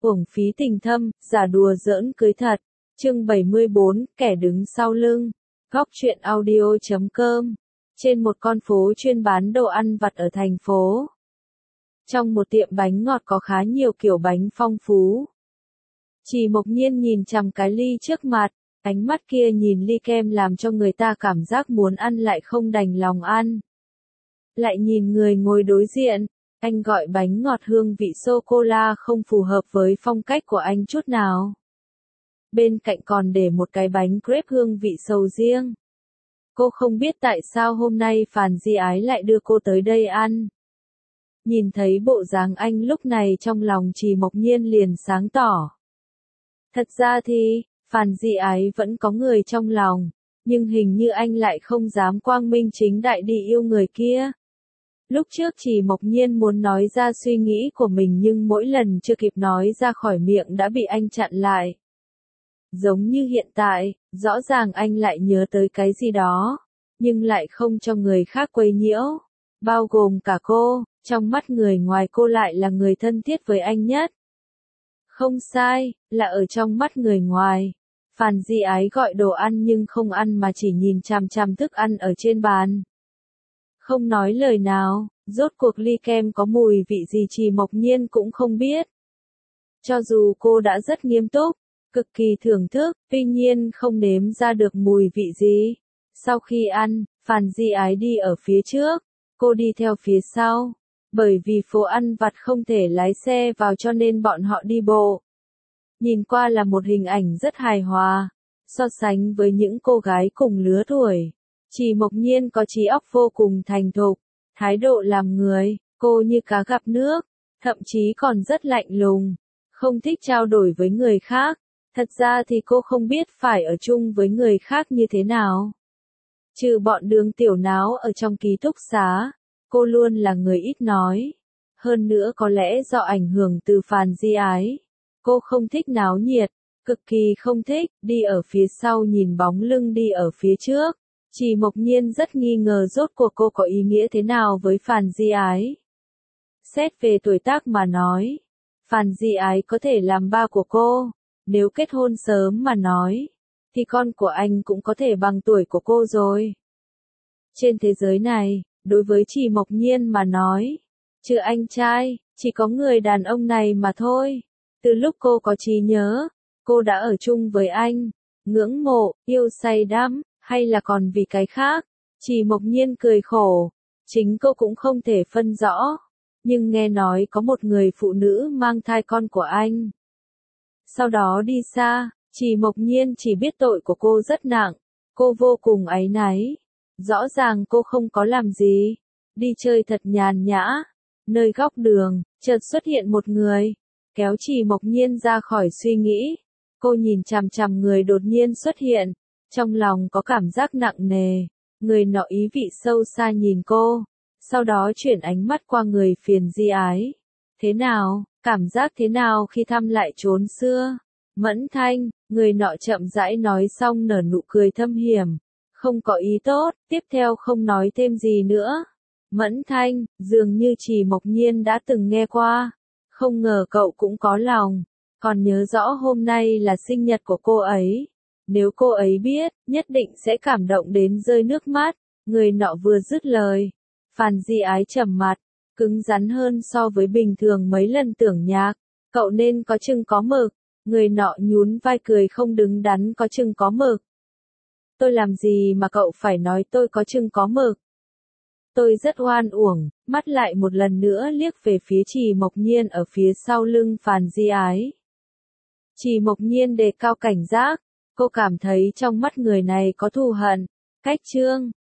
Uổng phí tình thâm, giả đùa giỡn cưới thật. Chương 74, kẻ đứng sau lưng. Góc truyện audio.com. Trên một con phố chuyên bán đồ ăn vặt ở thành phố. Trong một tiệm bánh ngọt có khá nhiều kiểu bánh phong phú. Chỉ Mộc Nhiên nhìn chằm cái ly trước mặt, ánh mắt kia nhìn ly kem làm cho người ta cảm giác muốn ăn lại không đành lòng ăn. Lại nhìn người ngồi đối diện, anh gọi bánh ngọt hương vị sô-cô-la không phù hợp với phong cách của anh chút nào. Bên cạnh còn để một cái bánh crepe hương vị sầu riêng. Cô không biết tại sao hôm nay Phàn Di Ái lại đưa cô tới đây ăn. Nhìn thấy bộ dáng anh lúc này trong lòng Chỉ Mộc Nhiên liền sáng tỏ. Thật ra thì, Phàn Di Ái vẫn có người trong lòng, nhưng hình như anh lại không dám quang minh chính đại đi yêu người kia. Lúc trước Chỉ Mộc Nhiên muốn nói ra suy nghĩ của mình nhưng mỗi lần chưa kịp nói ra khỏi miệng đã bị anh chặn lại. Giống như hiện tại, rõ ràng anh lại nhớ tới cái gì đó, nhưng lại không cho người khác quấy nhiễu, bao gồm cả cô, trong mắt người ngoài cô lại là người thân thiết với anh nhất. Không sai, là ở trong mắt người ngoài. Phàn Di Ái gọi đồ ăn nhưng không ăn mà chỉ nhìn chằm chằm thức ăn ở trên bàn. Không nói lời nào, rốt cuộc ly kem có mùi vị gì Chỉ Mộc Nhiên cũng không biết. Cho dù cô đã rất nghiêm túc, cực kỳ thưởng thức, tuy nhiên không nếm ra được mùi vị gì. Sau khi ăn, Phàn Di Ái đi ở phía trước, cô đi theo phía sau. Bởi vì phố ăn vặt không thể lái xe vào cho nên bọn họ đi bộ. Nhìn qua là một hình ảnh rất hài hòa, so sánh với những cô gái cùng lứa tuổi. Chỉ Mộc Nhiên có trí óc vô cùng thành thục, thái độ làm người, cô như cá gặp nước, thậm chí còn rất lạnh lùng, không thích trao đổi với người khác. Thật ra thì cô không biết phải ở chung với người khác như thế nào. Trừ bọn Đường Tiểu Náo ở trong ký túc xá, cô luôn là người ít nói. Hơn nữa có lẽ do ảnh hưởng từ Phàn Di Ái, cô không thích náo nhiệt, cực kỳ không thích đi ở phía sau nhìn bóng lưng đi ở phía trước. Chỉ Mộc Nhiên rất nghi ngờ rốt cuộc cô có ý nghĩa thế nào với Phàn Di Ái. Xét về tuổi tác mà nói, Phàn Di Ái có thể làm ba của cô. Nếu kết hôn sớm mà nói, thì con của anh cũng có thể bằng tuổi của cô rồi. Trên thế giới này, đối với Chỉ Mộc Nhiên mà nói, trừ anh trai, chỉ có người đàn ông này mà thôi. Từ lúc cô có trí nhớ, cô đã ở chung với anh, ngưỡng mộ, yêu say đắm, hay là còn vì cái khác. Chỉ Mộc Nhiên cười khổ, chính cô cũng không thể phân rõ, nhưng nghe nói có một người phụ nữ mang thai con của anh. Sau đó đi xa, Chỉ Mộc Nhiên chỉ biết tội của cô rất nặng, cô vô cùng áy náy. Rõ ràng cô không có làm gì, đi chơi thật nhàn nhã. Nơi góc đường, chợt xuất hiện một người, kéo Chỉ Mộc Nhiên ra khỏi suy nghĩ. Cô nhìn chằm chằm người đột nhiên xuất hiện, trong lòng có cảm giác nặng nề. Người nọ ý vị sâu xa nhìn cô, sau đó chuyển ánh mắt qua người Phàn Di Ái. Thế nào, cảm giác thế nào khi thăm lại chốn xưa? Mẫn Thanh, người nọ chậm rãi nói xong nở nụ cười thâm hiểm. Không có ý tốt, tiếp theo không nói thêm gì nữa. Mẫn Thanh, dường như Chỉ Mộc Nhiên đã từng nghe qua. Không ngờ cậu cũng có lòng. Còn nhớ rõ hôm nay là sinh nhật của cô ấy. Nếu cô ấy biết, nhất định sẽ cảm động đến rơi nước mắt. Người nọ vừa dứt lời, Phàn Di Ái trầm mặt, cứng rắn hơn so với bình thường mấy lần tưởng nhạc. Cậu nên có chừng có mực. Người nọ nhún vai cười không đứng đắn có chừng có mực. Tôi làm gì mà cậu phải nói tôi có chừng có mực? Tôi rất oan uổng, mắt lại một lần nữa liếc về phía Chỉ Mộc Nhiên ở phía sau lưng Phàn Di Ái. Chỉ Mộc Nhiên đề cao cảnh giác, cô cảm thấy trong mắt người này có thù hận. Cách chương